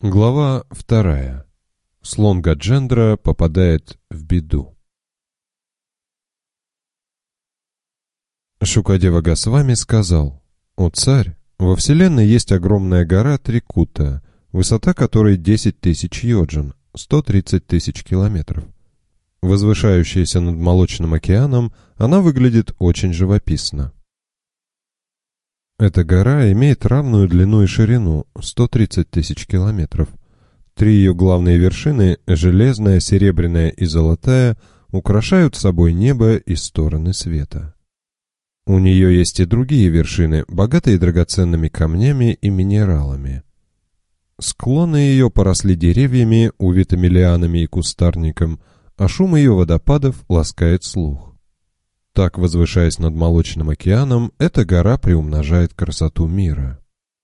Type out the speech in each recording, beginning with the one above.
Глава 2. Слон Гаджендра попадает в беду. Шукадева Госвами сказал: «О царь, во вселенной есть огромная гора Трикута, высота которой 10 тысяч йоджин, 130 тысяч километров. Возвышающаяся над Молочным океаном, она выглядит очень живописно. Эта гора имеет равную длину и ширину — 130 тысяч километров. Три ее главные вершины — железная, серебряная и золотая — украшают собой небо и стороны света. У нее есть и другие вершины, богатые драгоценными камнями и минералами. Склоны ее поросли деревьями, увитыми лианами и кустарником, а шум ее водопадов ласкает слух. Так, возвышаясь над Молочным океаном, эта гора приумножает красоту мира.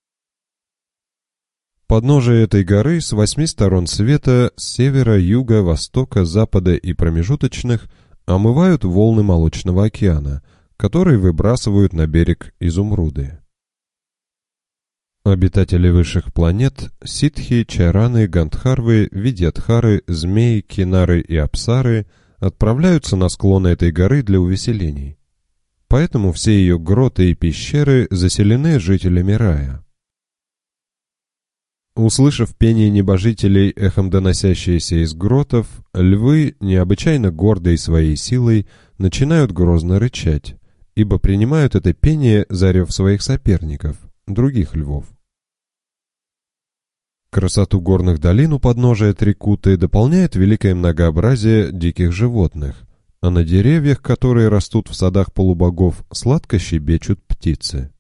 Подножие этой горы с 8 сторон света, с севера, юга, востока, запада и промежуточных, омывают волны Молочного океана, которые выбрасывают на берег изумруды. Обитатели высших планет — ситхи, чараны, гандхарвы, видьядхары, змеи, кинары и апсары — отправляются на склоны этой горы для увеселений. Поэтому все ее гроты и пещеры заселены жителями рая. Услышав пение небожителей, эхом доносящееся из гротов, львы, необычайно гордые своей силой, начинают грозно рычать, ибо принимают это пение за рев своих соперников, других львов. Красоту горных долин у подножия Трикуты дополняет великое многообразие диких животных, а на деревьях, которые растут в садах полубогов, сладко щебечут птицы.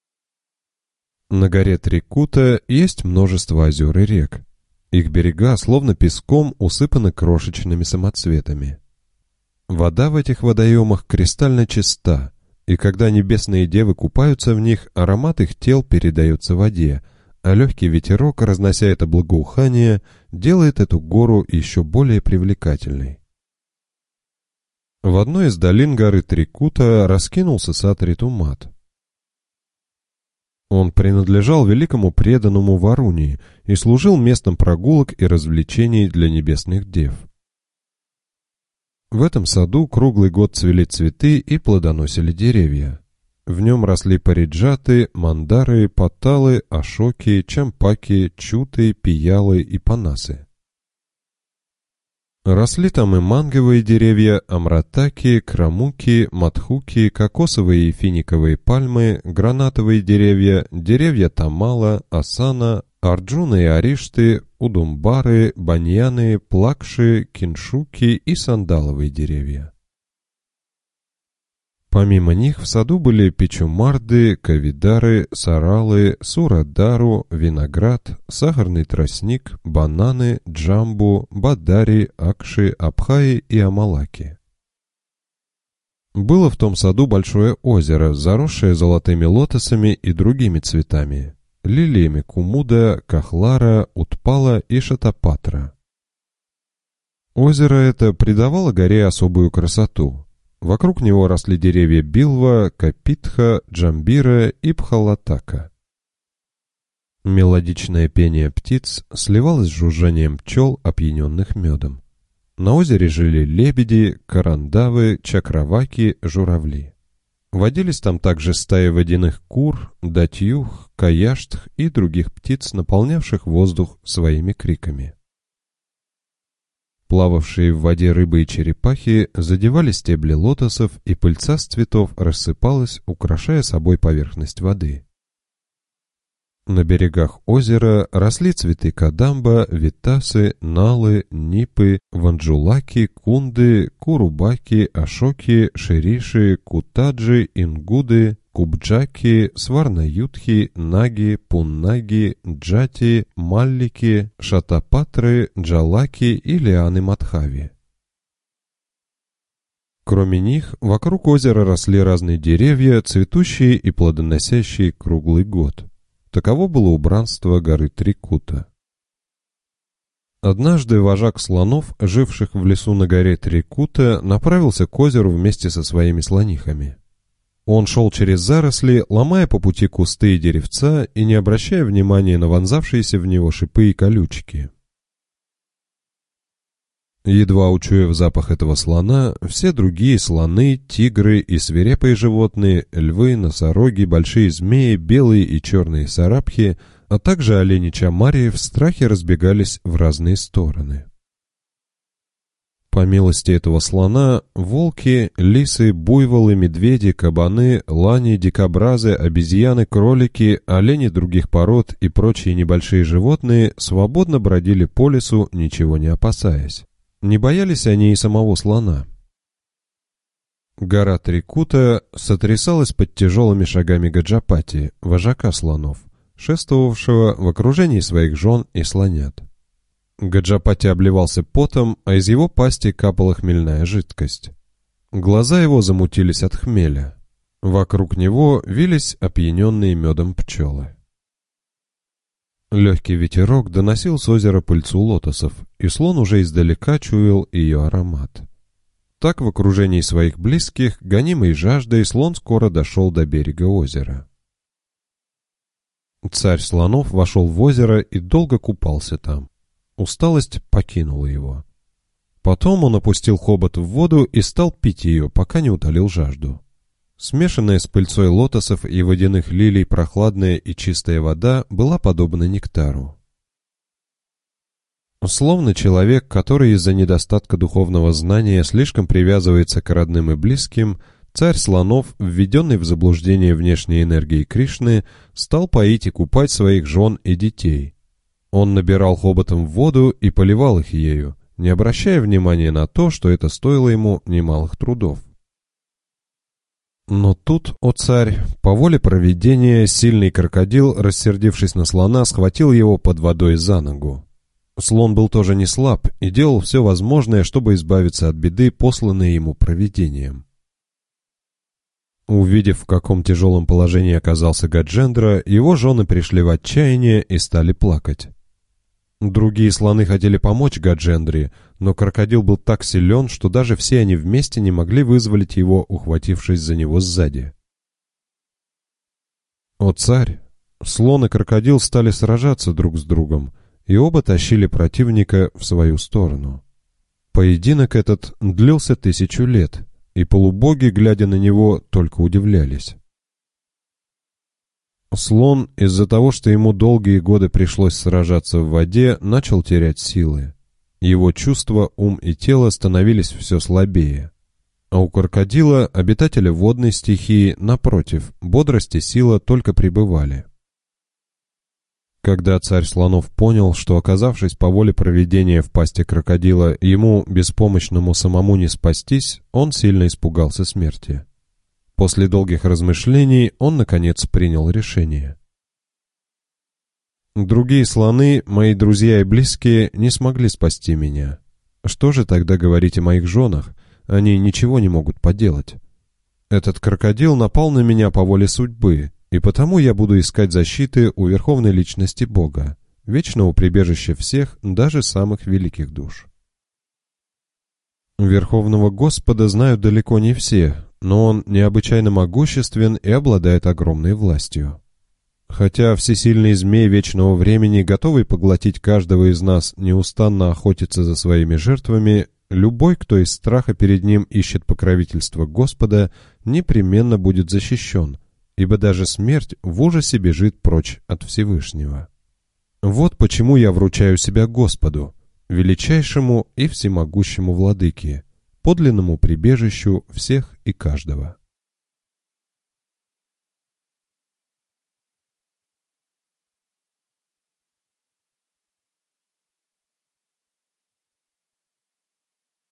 На горе Трикута есть множество озер и рек. Их берега, словно песком, усыпаны крошечными самоцветами. Вода в этих водоемах кристально чиста, и когда небесные девы купаются в них, аромат их тел передается воде, а легкий ветерок, разнося это благоухание, делает эту гору еще более привлекательной. В одной из долин горы Трикута раскинулся сад Ритумат. Он принадлежал великому преданному Варуни и служил местом прогулок и развлечений для небесных дев. В этом саду круглый год цвели цветы и плодоносили деревья. В нем росли париджаты, мандары, паталы, ашоки, чампаки, чуты, пиялы и панасы. Росли там и манговые деревья, амратаки, крамуки, матхуки, кокосовые и финиковые пальмы, гранатовые деревья, деревья тамала, асана, арджуна и аришты, удумбары, баньяны, плакши, киншуки и сандаловые деревья. Помимо них в саду были печумарды, кавидары, саралы, сурадару, виноград, сахарный тростник, бананы, джамбу, бадари, акши, абхаи и амалаки. Было в том саду большое озеро, заросшее золотыми лотосами и другими цветами, лилиями кумуда, кахлара, утпала и шатапатра. Озеро это придавало горе особую красоту. Вокруг него росли деревья билва, капитха, джамбира и пхалатака. Мелодичное пение птиц сливалось с жужжанием пчел, опьяненных медом. На озере жили лебеди, карандавы, чакраваки, журавли. Водились там также стаи водяных кур, датьюх, каяштх и других птиц, наполнявших воздух своими криками. Плававшие в воде рыбы и черепахи задевали стебли лотосов, и пыльца с цветов рассыпалась, украшая собой поверхность воды. На берегах озера росли цветы кадамба, витасы, налы, нипы, ванджулаки, кунды, курубаки, ашоки, шириши, кутаджи, ингуды, кубджаки, сварнаютхи, наги, пуннаги, джати, маллики, шатапатры, джалаки и лианы мадхави. Кроме них, вокруг озера росли разные деревья, цветущие и плодоносящие круглый год. Таково было убранство горы Трикута. Однажды вожак слонов, живших в лесу на горе Трикута, направился к озеру вместе со своими слонихами. Он шел через заросли, ломая по пути кусты и деревца и не обращая внимания на вонзавшиеся в него шипы и колючки. Едва учуяв запах этого слона, все другие слоны, тигры и свирепые животные, львы, носороги, большие змеи, белые и черные сарапхи, а также олени чамарии в страхе разбегались в разные стороны. По милости этого слона, волки, лисы, буйволы, медведи, кабаны, лани, дикобразы, обезьяны, кролики, олени других пород и прочие небольшие животные свободно бродили по лесу, ничего не опасаясь. Не боялись они и самого слона. Гора Трикута сотрясалась под тяжелыми шагами Гаджапати, вожака слонов, шествовавшего в окружении своих жен и слонят. Гаджапати обливался потом, а из его пасти капала хмельная жидкость. Глаза его замутились от хмеля. Вокруг него вились опьяненные медом пчелы. Легкий ветерок доносил с озера пыльцу лотосов, и слон уже издалека чуял ее аромат. Так в окружении своих близких, гонимый жаждой, слон скоро дошел до берега озера. Царь слонов вошел в озеро и долго купался там. Усталость покинула его. Потом он опустил хобот в воду и стал пить ее, пока не утолил жажду. Смешанная с пыльцой лотосов и водяных лилий прохладная и чистая вода была подобна нектару. Словно человек, который из-за недостатка духовного знания слишком привязывается к родным и близким, царь слонов, введенный в заблуждение внешней энергией Кришны, стал поить и купать своих жен и детей. Он набирал хоботом воду и поливал их ею, не обращая внимания на то, что это стоило ему немалых трудов. Но тут, о царь, по воле провидения, сильный крокодил, рассердившись на слона, схватил его под водой за ногу. Слон был тоже не слаб и делал все возможное, чтобы избавиться от беды, посланной ему провидением. Увидев, в каком тяжелом положении оказался Гаджендра, его жены пришли в отчаяние и стали плакать. Другие слоны хотели помочь Гаджендре, но крокодил был так силен, что даже все они вместе не могли вызволить его, ухватившись за него сзади. О царь! Слон и крокодил стали сражаться друг с другом, и оба тащили противника в свою сторону. Поединок этот длился 1000 лет, и полубоги, глядя на него, только удивлялись. Слон, из-за того, что ему долгие годы пришлось сражаться в воде, начал терять силы. Его чувства, ум и тело становились все слабее. А у крокодила, обитателя водной стихии, напротив, бодрость и сила только прибывали. Когда царь слонов понял, что, оказавшись по воле провидения в пасти крокодила, ему, беспомощному самому, не спастись, он сильно испугался смерти. После долгих размышлений он, наконец, принял решение. Другие слоны, мои друзья и близкие, не смогли спасти меня. Что же тогда говорить о моих женах? Они ничего не могут поделать. Этот крокодил напал на меня по воле судьбы, и потому я буду искать защиты у Верховной Личности Бога, вечного прибежища всех, даже самых великих душ. Верховного Господа знают далеко не все, но он необычайно могуществен и обладает огромной властью. Хотя всесильный змей вечного времени, готовый поглотить каждого из нас, неустанно охотится за своими жертвами, любой, кто из страха перед ним ищет покровительства Господа, непременно будет защищен, ибо даже смерть в ужасе бежит прочь от Всевышнего. Вот почему я вручаю себя Господу, величайшему и всемогущему владыке, подлинному прибежищу всех и каждого.